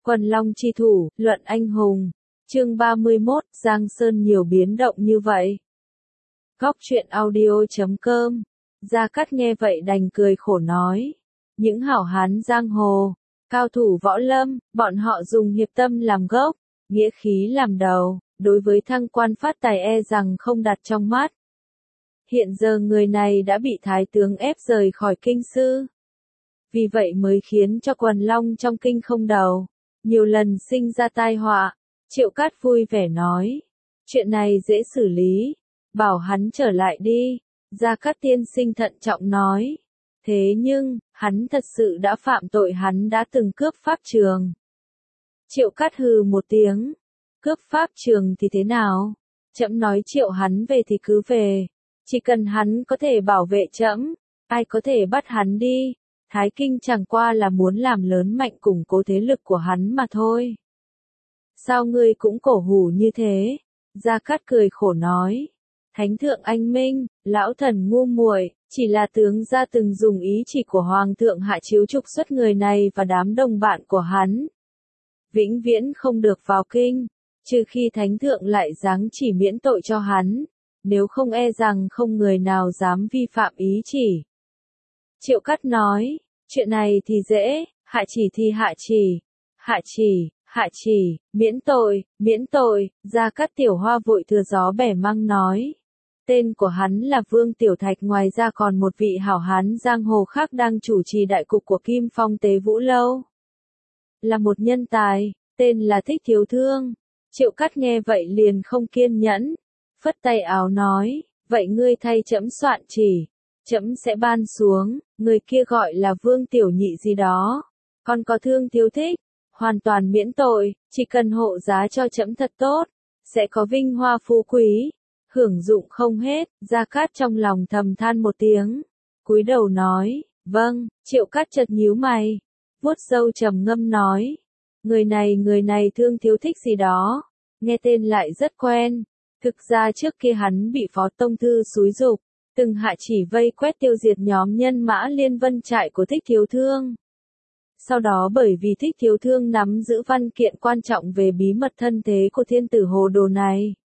Quần Long chi thủ, luận anh hùng. Chương 31, Giang Sơn nhiều biến động như vậy. Góc truyện audio.com. Gia Cát nghe vậy đành cười khổ nói. Những hảo hán giang hồ, cao thủ võ lâm, bọn họ dùng hiệp tâm làm gốc, nghĩa khí làm đầu, đối với thăng quan phát tài e rằng không đặt trong mắt. Hiện giờ người này đã bị thái tướng ép rời khỏi kinh sư. Vì vậy mới khiến cho Quần Long trong kinh không đầu, nhiều lần sinh ra tai họa. Triệu Cát vui vẻ nói, chuyện này dễ xử lý, bảo hắn trở lại đi. Gia Cát tiên sinh thận trọng nói, thế nhưng, hắn thật sự đã phạm tội, hắn đã từng cướp pháp trường. Triệu Cát hừ một tiếng, cướp pháp trường thì thế nào? Trẫm nói triệu hắn về thì cứ về, chỉ cần hắn có thể bảo vệ trẫm, ai có thể bắt hắn đi. Thái Kinh chẳng qua là muốn làm lớn mạnh củng cố thế lực của hắn mà thôi. Sao ngươi cũng cổ hủ như thế? Gia Cát cười khổ nói. Thánh thượng anh minh, lão thần ngu muội, chỉ là tướng gia từng dùng ý chỉ của hoàng thượng hạ chiếu trục xuất người này và đám đồng bạn của hắn. Vĩnh viễn không được vào kinh, trừ khi thánh thượng lại giáng chỉ miễn tội cho hắn, nếu không e rằng không người nào dám vi phạm ý chỉ. Triệu Cát nói, chuyện này thì dễ, hạ chỉ thì hạ chỉ, miễn tội, Gia Cát Tiểu Hoa vội thừa gió bẻ măng nói. Tên của hắn là Vương Tiểu Thạch, ngoài ra còn một vị hảo hán giang hồ khác đang chủ trì đại cục của Kim Phong Tế Vũ Lâu. Là một nhân tài, tên là Thích Thiếu Thương. Triệu Cát nghe vậy liền không kiên nhẫn, phất tay áo nói, vậy ngươi thay trẫm soạn chỉ, trẫm sẽ ban xuống, người kia gọi là Vương Tiểu Nhị gì đó, còn có Thương Thiếu Thích, hoàn toàn miễn tội, chỉ cần hộ giá cho trẫm thật tốt, sẽ có vinh hoa phú quý, hưởng dụng không hết. Gia Cát trong lòng thầm than một tiếng, cúi đầu nói, vâng. Triệu Cát chợt nhíu mày, vuốt râu trầm ngâm nói, người này Thương Thiếu Thích gì đó, nghe tên lại rất quen. Thực ra trước kia hắn bị Phó Tông Thư xúi giục, từng hạ chỉ vây quét tiêu diệt nhóm nhân mã Liên Vân trại của Thích Thiếu Thương. Sau đó bởi vì Thích Thiếu Thương nắm giữ văn kiện quan trọng về bí mật thân thế của thiên tử Hồ Đồ này,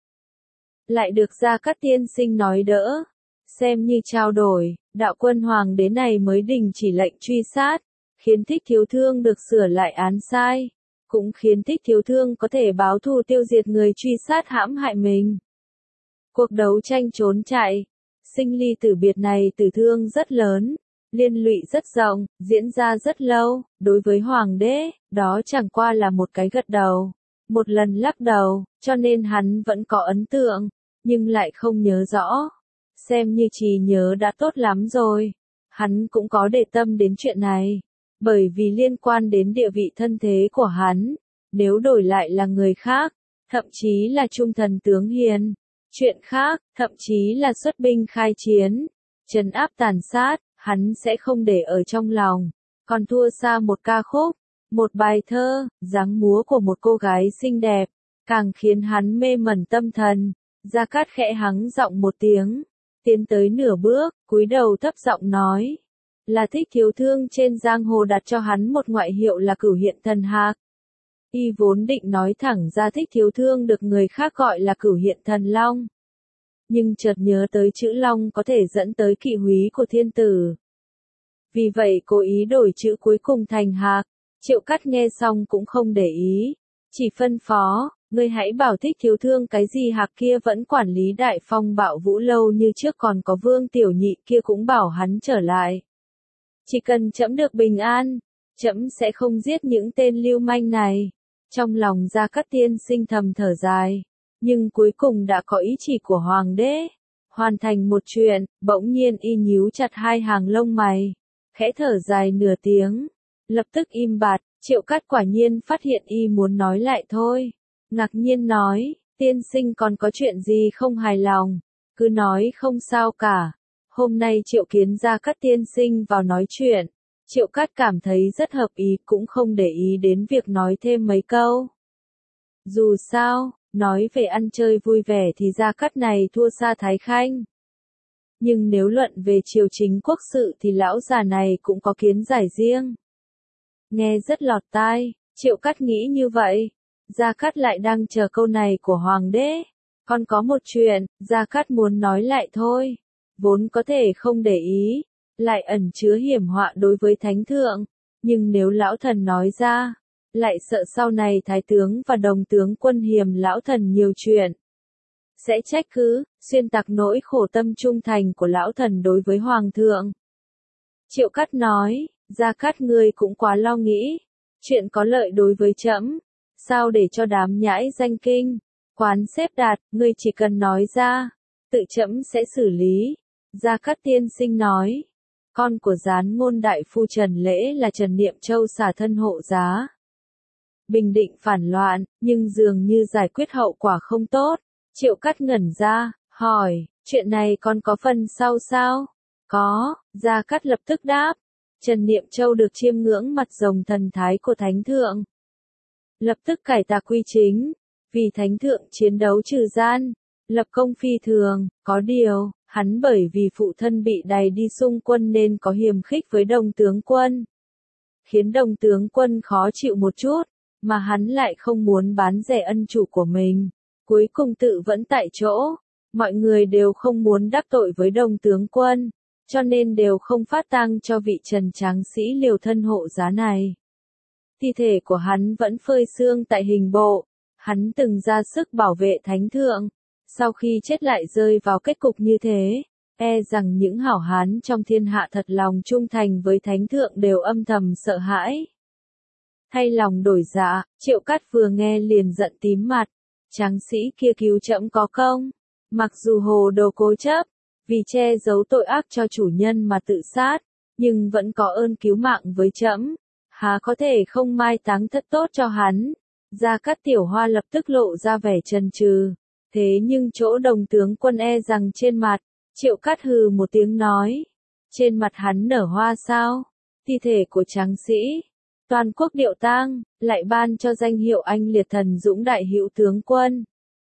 lại được Gia Cát tiên sinh nói đỡ, xem như trao đổi, đạo quân hoàng đế này mới đình chỉ lệnh truy sát, khiến Thích Thiếu Thương được sửa lại án sai, cũng khiến Thích Thiếu Thương có thể báo thù tiêu diệt người truy sát hãm hại mình. Cuộc đấu tranh trốn chạy, sinh ly tử biệt này tử thương rất lớn, liên lụy rất rộng, diễn ra rất lâu. Đối với hoàng đế, đó chẳng qua là một cái gật đầu, một lần lắc đầu, cho nên hắn vẫn có ấn tượng, nhưng lại không nhớ rõ. Xem như trí nhớ đã tốt lắm rồi. Hắn cũng có để tâm đến chuyện này, bởi vì liên quan đến địa vị thân thế của hắn, nếu đổi lại là người khác, thậm chí là trung thần tướng hiền, chuyện khác, thậm chí là xuất binh khai chiến, trấn áp tàn sát, hắn sẽ không để ở trong lòng. Còn thua xa một ca khúc, một bài thơ, dáng múa của một cô gái xinh đẹp, càng khiến hắn mê mẩn tâm thần. Gia Cát khẽ hắng giọng một tiếng, tiến tới nửa bước, cúi đầu thấp giọng nói, là Thích Thiếu Thương trên giang hồ đặt cho hắn một ngoại hiệu là Cửu Hiện Thần Hạc. Y vốn định nói thẳng ra Thích Thiếu Thương được người khác gọi là Cửu Hiện Thần Long, nhưng chợt nhớ tới chữ Long có thể dẫn tới kỵ húy của thiên tử, vì vậy cố ý đổi chữ cuối cùng thành Hạc. Triệu Cát nghe xong cũng không để ý, chỉ phân phó, ngươi hãy bảo Thích Thiếu Thương cái gì Hạc kia vẫn quản lý Đại Phong Bạo Vũ Lâu như trước, còn có Vương Tiểu Nhị kia cũng bảo hắn trở lại. Chỉ cần trẫm được bình an, trẫm sẽ không giết những tên lưu manh này. Trong lòng Gia Cát tiên sinh thầm thở dài, nhưng cuối cùng đã có ý chỉ của hoàng đế, hoàn thành một chuyện. Bỗng nhiên y nhíu chặt hai hàng lông mày, khẽ thở dài nửa tiếng, lập tức im bặt. Triệu Cát quả nhiên phát hiện y muốn nói lại thôi, ngạc nhiên nói, tiên sinh còn có chuyện gì không hài lòng, cứ nói không sao cả. Hôm nay triệu kiến Gia Cát tiên sinh vào nói chuyện, Triệu Cát cảm thấy rất hợp ý, cũng không để ý đến việc nói thêm mấy câu. Dù sao, nói về ăn chơi vui vẻ thì Gia Cát này thua xa Thái Khanh. Nhưng nếu luận về triều chính quốc sự thì lão già này cũng có kiến giải riêng. Nghe rất lọt tai, Triệu Cát nghĩ như vậy. Gia Cát lại đang chờ câu này của hoàng đế. Còn có một chuyện, Gia Cát muốn nói lại thôi. Vốn có thể không để ý, lại ẩn chứa hiểm họa đối với thánh thượng. Nhưng nếu lão thần nói ra, lại sợ sau này thái tướng và đồng tướng quân hiềm lão thần nhiều chuyện. Sẽ trách cứ, xuyên tạc nỗi khổ tâm trung thành của lão thần đối với hoàng thượng. Triệu Cát nói, Gia Cát ngươi cũng quá lo nghĩ. Chuyện có lợi đối với trẫm, sao để cho đám nhãi danh kinh, quán xếp đạt, ngươi chỉ cần nói ra, tự trẫm sẽ xử lý. Gia Cát tiên sinh nói, con của gián ngôn đại phu Trần Lễ là Trần Niệm Châu xả thân hộ giá. Bình định phản loạn, nhưng dường như giải quyết hậu quả không tốt. Triệu Cát ngẩn ra, hỏi, chuyện này con có phần sau sao? Có, Gia Cát lập tức đáp. Trần Niệm Châu được chiêm ngưỡng mặt rồng thần thái của thánh thượng. Lập tức cải tà quy chính, vì thánh thượng chiến đấu trừ gian, lập công phi thường, có điều, hắn bởi vì phụ thân bị đày đi xung quân nên có hiềm khích với đồng tướng quân. Khiến đồng tướng quân khó chịu một chút, mà hắn lại không muốn bán rẻ ân chủ của mình. Cuối cùng tự vẫn tại chỗ, mọi người đều không muốn đắc tội với đồng tướng quân, cho nên đều không phát tang cho vị Trần tráng sĩ liều thân hộ giá này. Thi thể của hắn vẫn phơi xương tại hình bộ, hắn từng ra sức bảo vệ thánh thượng, sau khi chết lại rơi vào kết cục như thế, e rằng những hảo hán trong thiên hạ thật lòng trung thành với thánh thượng đều âm thầm sợ hãi. Thay lòng đổi dạ, Triệu Cát vừa nghe liền giận tím mặt, tráng sĩ kia cứu trẫm có công, mặc dù hồ đồ cố chấp, vì che giấu tội ác cho chủ nhân mà tự sát, nhưng vẫn có ơn cứu mạng với trẫm, há có thể không mai táng thất tốt cho hắn. Gia Cát Tiểu Hoa lập tức lộ ra vẻ chần chừ, thế nhưng chỗ đồng tướng quân e rằng trên mặt, Triệu Cát hừ một tiếng nói, trên mặt hắn nở hoa sao? Thi thể của tráng sĩ, toàn quốc điệu tang, lại ban cho danh hiệu anh liệt thần dũng đại hữu tướng quân.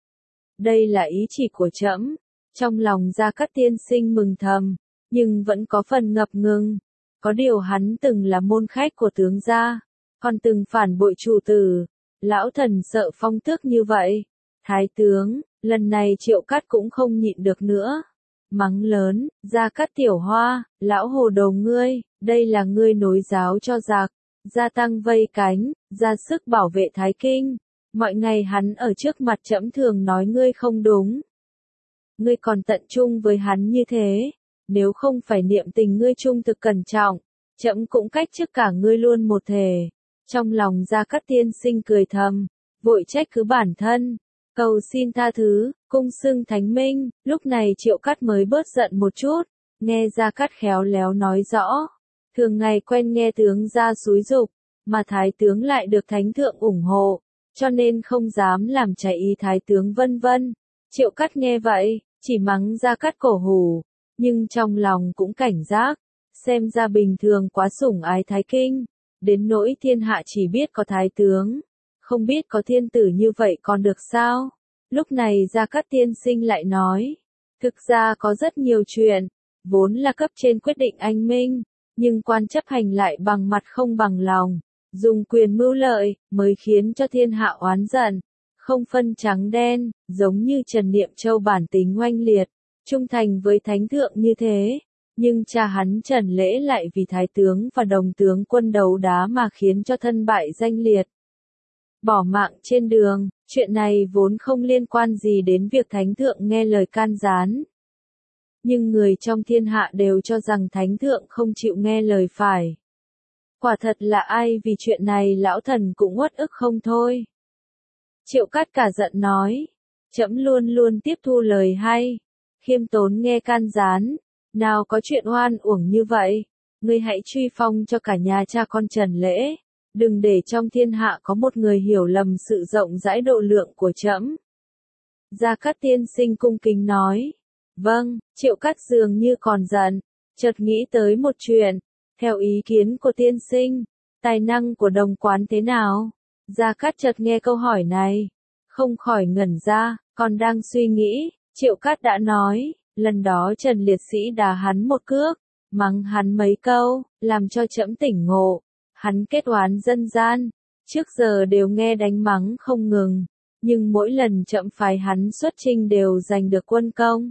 Đây là ý chỉ của trẫm. Trong lòng Gia Cát tiên sinh mừng thầm, nhưng vẫn có phần ngập ngừng. Có điều hắn từng là môn khách của tướng gia, còn từng phản bội chủ tử. Lão thần sợ phong tước như vậy. Thái tướng, lần này Triệu Cát cũng không nhịn được nữa. Mắng lớn, Gia Cát Tiểu Hoa, lão hồ đồ ngươi, đây là ngươi nối giáo cho giặc, gia tăng vây cánh, ra sức bảo vệ Thái Kinh. Mọi ngày hắn ở trước mặt trẫm thường nói ngươi không đúng. Ngươi còn tận trung với hắn như thế, nếu không phải niệm tình ngươi trung thực cẩn trọng, trẫm cũng cách trước cả ngươi luôn một thể. Trong lòng Gia Cát tiên sinh cười thầm, vội trách cứ bản thân, cầu xin tha thứ, cung xưng thánh minh. Lúc này Triệu Cát mới bớt giận một chút, nghe Gia Cát khéo léo nói rõ, thường ngày quen nghe tướng gia xúi giục, mà thái tướng lại được thánh thượng ủng hộ, cho nên không dám làm trái ý thái tướng vân vân. Triệu Cát nghe vậy, chỉ mắng Gia Cát cổ hủ, nhưng trong lòng cũng cảnh giác, xem ra bình thường quá sủng ái Thái Kinh, đến nỗi thiên hạ chỉ biết có thái tướng, không biết có thiên tử như vậy còn được sao? Lúc này Gia Cát tiên sinh lại nói, thực ra có rất nhiều chuyện, vốn là cấp trên quyết định anh minh, nhưng quan chấp hành lại bằng mặt không bằng lòng, dùng quyền mưu lợi, mới khiến cho thiên hạ oán giận, không phân trắng đen, giống như Trần Niệm Châu bản tính oanh liệt, trung thành với thánh thượng như thế. Nhưng cha hắn Trần Lễ lại vì thái tướng và đồng tướng quân đấu đá mà khiến cho thân bại danh liệt. Bỏ mạng trên đường, chuyện này vốn không liên quan gì đến việc thánh thượng nghe lời can gián. Nhưng người trong thiên hạ đều cho rằng thánh thượng không chịu nghe lời phải. Quả thật là ai vì chuyện này lão thần cũng uất ức không thôi. Triệu Cát cả giận nói, trẫm luôn luôn tiếp thu lời hay, khiêm tốn nghe can gián. Nào có chuyện oan uổng như vậy, ngươi hãy truy phong cho cả nhà cha con Trần Lễ, đừng để trong thiên hạ có một người hiểu lầm sự rộng rãi độ lượng của trẫm. Gia Cát tiên sinh cung kính nói, vâng. Triệu Cát dường như còn giận, chợt nghĩ tới một chuyện, theo ý kiến của tiên sinh, tài năng của đồng quán thế nào? Gia Cát chợt nghe câu hỏi này, không khỏi ngẩn ra, còn đang suy nghĩ, Triệu Cát đã nói. Lần đó Trần liệt sĩ đá hắn một cước, mắng hắn mấy câu, làm cho trẫm tỉnh ngộ. Hắn kết oán dân gian, Trước giờ đều nghe đánh mắng không ngừng, nhưng mỗi lần Trẫm phái hắn xuất chinh đều giành được quân công.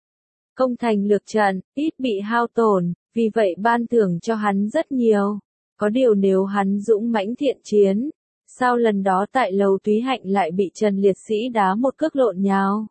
Công thành lược trận, ít bị hao tổn, vì vậy ban thưởng cho hắn rất nhiều. Có điều nếu hắn dũng mãnh thiện chiến, sao lần đó tại lầu Túy Hạnh lại bị Trần liệt sĩ đá một cước lộn nhào?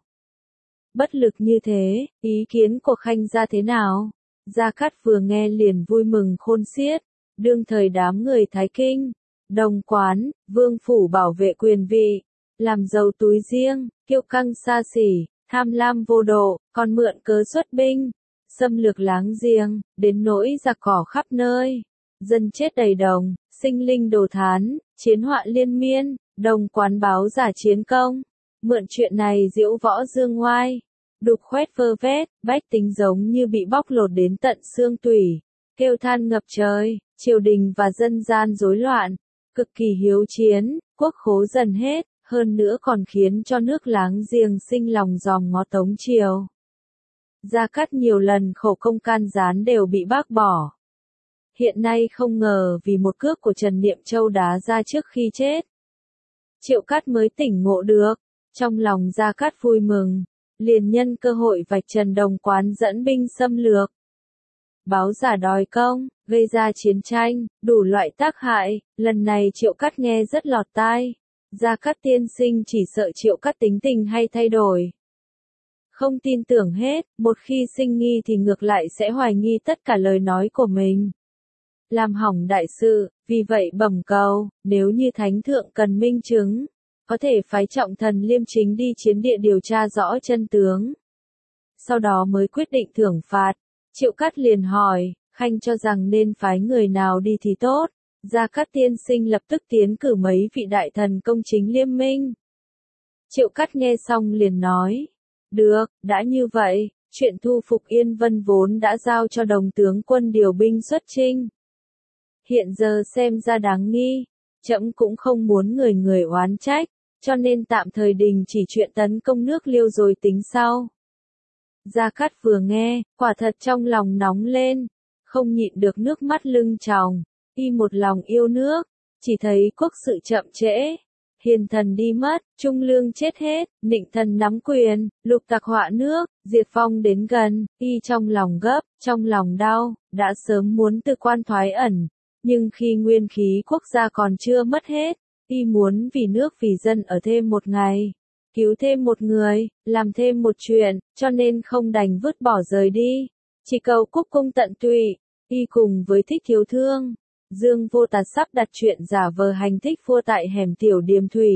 Bất lực như thế, ý kiến của Khanh gia thế nào? Gia Cát vừa nghe liền vui mừng khôn xiết, đương thời đám người Thái Kinh, Đồng Quán, Vương phủ bảo vệ quyền vị, làm giàu túi riêng, kiêu căng xa xỉ, tham lam vô độ, còn mượn cớ xuất binh, xâm lược láng giềng, đến nỗi giặc cỏ khắp nơi, dân chết đầy đồng, sinh linh đồ thán, chiến họa liên miên, Đồng Quán báo giả chiến công, mượn chuyện này diễu võ dương ngoai, đục khoét vơ vét, bách tính giống như bị bóc lột đến tận xương tủy, kêu than ngập trời, triều đình và dân gian rối loạn, cực kỳ hiếu chiến, quốc khố dần hết, hơn nữa còn khiến cho nước láng giềng sinh lòng giòm ngó Tống triều. Gia Cát nhiều lần khẩu công can gián đều bị bác bỏ. Hiện nay không ngờ vì một cước của Trần Niệm Châu đá ra trước khi chết, Triệu Cát mới tỉnh ngộ được, trong lòng Gia Cát vui mừng, liền nhân cơ hội vạch trần Đồng Quán dẫn binh xâm lược. Báo giả đòi công, gây ra chiến tranh, đủ loại tác hại, lần này Triệu Cát nghe rất lọt tai. Gia Cát tiên sinh chỉ sợ Triệu Cát tính tình hay thay đổi. Không tin tưởng hết, một khi sinh nghi thì ngược lại sẽ hoài nghi tất cả lời nói của mình. Làm hỏng đại sự, vì vậy bẩm cầu, nếu như Thánh Thượng cần minh chứng, có thể phái trọng thần Liêm Chính đi chiến địa điều tra rõ chân tướng. Sau đó mới quyết định thưởng phạt. Triệu Cát liền hỏi, Khanh cho rằng nên phái người nào đi thì tốt. Gia Cát tiên sinh lập tức tiến cử mấy vị đại thần công chính liêm minh. Triệu Cát nghe xong liền nói, được, đã như vậy, chuyện thu phục Yên Vân vốn đã giao cho Đồng tướng quân điều binh xuất chinh. Hiện giờ xem ra đáng nghi, Trẫm cũng không muốn người người oán trách, cho nên tạm thời đình chỉ chuyện tấn công nước Liêu rồi tính sau. Gia Cát vừa nghe, quả thật trong lòng nóng lên, không nhịn được nước mắt lưng tròng, y một lòng yêu nước, chỉ thấy quốc sự chậm trễ, hiền thần đi mất, trung lương chết hết, nịnh thần nắm quyền, lục tặc họa nước, diệt vong đến gần, y trong lòng gấp, trong lòng đau, đã sớm muốn từ quan thoái ẩn, nhưng khi nguyên khí quốc gia còn chưa mất hết, y muốn vì nước vì dân ở thêm một ngày, cứu thêm một người, làm thêm một chuyện, cho nên không đành vứt bỏ rời đi, chỉ cầu quốc cung tận tụy, y cùng với Thích Thiếu Thương. Dương Vô Tạt sắp đặt chuyện giả vờ hành thích vua tại hẻm Tiểu Điềm Thủy.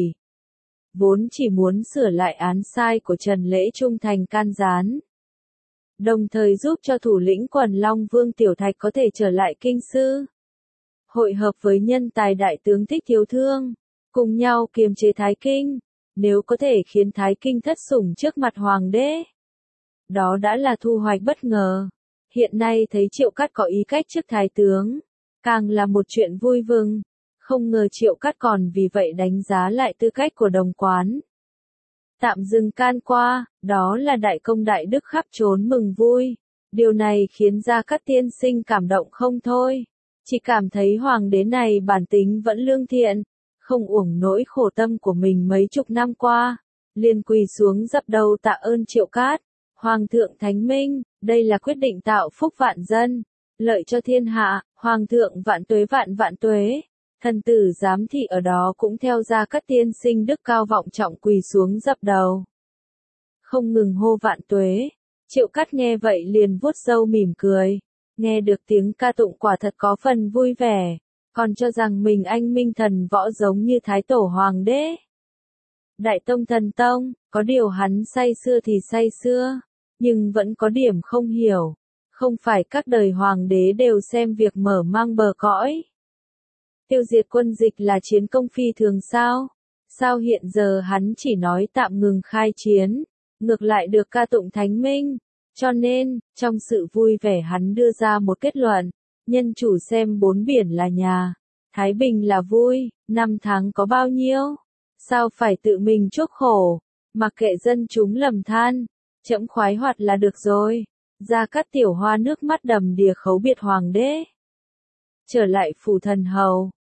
Vốn chỉ muốn sửa lại án sai của Trần Lễ trung thành can gián. Đồng thời giúp cho thủ lĩnh Quần Long Vương Tiểu Thạch có thể trở lại kinh sư. Hội hợp với nhân tài đại tướng Thích Thiếu Thương, cùng nhau kiềm chế Thái Kinh, nếu có thể khiến Thái Kinh thất sủng trước mặt hoàng đế. Đó đã là thu hoạch bất ngờ. Hiện nay thấy Triệu Cát có ý cách trước Thái tướng, càng là một chuyện vui mừng, không ngờ Triệu Cát còn vì vậy đánh giá lại tư cách của Đồng Quán. Tạm dừng can qua, đó là đại công đại đức khắp trốn mừng vui, điều này khiến Gia Cát tiên sinh cảm động không thôi, chỉ cảm thấy hoàng đế này bản tính vẫn lương thiện, không uổng nỗi khổ tâm của mình mấy chục năm qua, liền quỳ xuống dập đầu tạ ơn Triệu Cát. Hoàng thượng thánh minh, đây là quyết định tạo phúc vạn dân, lợi cho thiên hạ, hoàng thượng vạn tuế vạn vạn tuế. Thần tử giám thị ở đó cũng theo Gia Cát tiên sinh đức cao vọng trọng quỳ xuống dập đầu. Không ngừng hô vạn tuế, Triệu Cát nghe vậy liền vuốt râu mỉm cười, nghe được tiếng ca tụng quả thật có phần vui vẻ, còn cho rằng mình anh minh thần võ giống như Thái Tổ Hoàng đế. Đại tông thần tông, có điều hắn say xưa thì say xưa, nhưng vẫn có điểm không hiểu, không phải các đời hoàng đế đều xem việc mở mang bờ cõi. Tiêu diệt quân dịch là chiến công phi thường sao? Sao hiện giờ hắn chỉ nói tạm ngừng khai chiến, ngược lại được ca tụng thánh minh, cho nên, trong sự vui vẻ hắn đưa ra một kết luận, nhân chủ xem bốn biển là nhà, Thái Bình là vui, năm tháng có bao nhiêu? Sao phải tự mình chuốc khổ, mặc kệ dân chúng lầm than, trẫm khoái hoạt là được rồi. Gia Cát Tiểu Hoa nước mắt đầm đìa khấu biệt hoàng đế. Trở lại phủ thần hầu,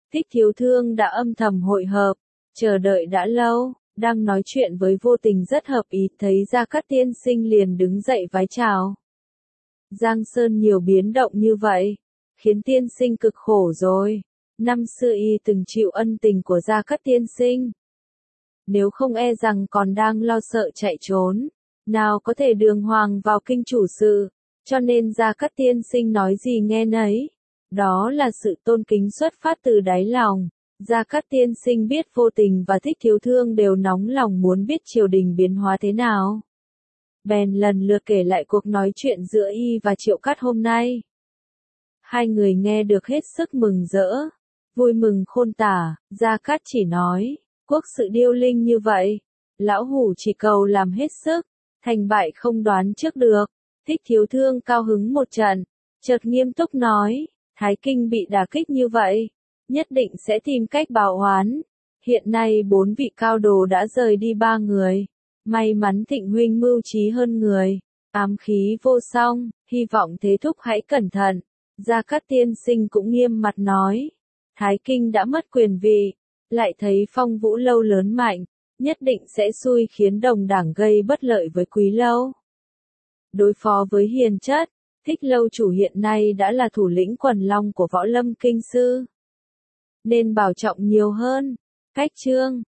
Thích Thiếu Thương đã âm thầm hội hợp, chờ đợi đã lâu, đang nói chuyện với Vô Tình rất hợp ý, thấy Gia Cát tiên sinh liền đứng dậy vái chào. Giang Sơn nhiều biến động như vậy, khiến tiên sinh cực khổ rồi. Năm xưa y từng chịu ân tình của Gia Cát tiên sinh. Nếu không e rằng còn đang lo sợ chạy trốn, nào có thể đường hoàng vào kinh chủ sự, cho nên Gia Cát tiên sinh nói gì nghe nấy. Đó là sự tôn kính xuất phát từ đáy lòng. Gia Cát tiên sinh biết Vô Tình và Thích Thiếu Thương đều nóng lòng muốn biết triều đình biến hóa thế nào. Bèn lần lượt kể lại cuộc nói chuyện giữa y và Triệu Cát hôm nay. Hai người nghe được hết sức mừng rỡ, vui mừng khôn tả. Gia Cát chỉ nói, quốc sự điêu linh như vậy, lão hủ chỉ cầu làm hết sức, thành bại không đoán trước được. Thích Thiếu Thương cao hứng một trận, chợt nghiêm túc nói, Thái Kinh bị đả kích như vậy, nhất định sẽ tìm cách báo oán. Hiện nay 4 vị cao đồ đã rời đi 3 người. May mắn Thịnh huynh mưu trí hơn người, ám khí vô song, hy vọng thế thúc hãy cẩn thận. Gia Cát tiên sinh cũng nghiêm mặt nói, Thái Kinh đã mất quyền vị, lại thấy Phong Vũ lâu lớn mạnh, nhất định sẽ xui khiến đồng đảng gây bất lợi với Quý lâu. Đối phó với Hiền Chất, Thích lâu chủ hiện nay đã là thủ lĩnh quần long của Võ Lâm Kinh sư, nên bảo trọng nhiều hơn. Cách chương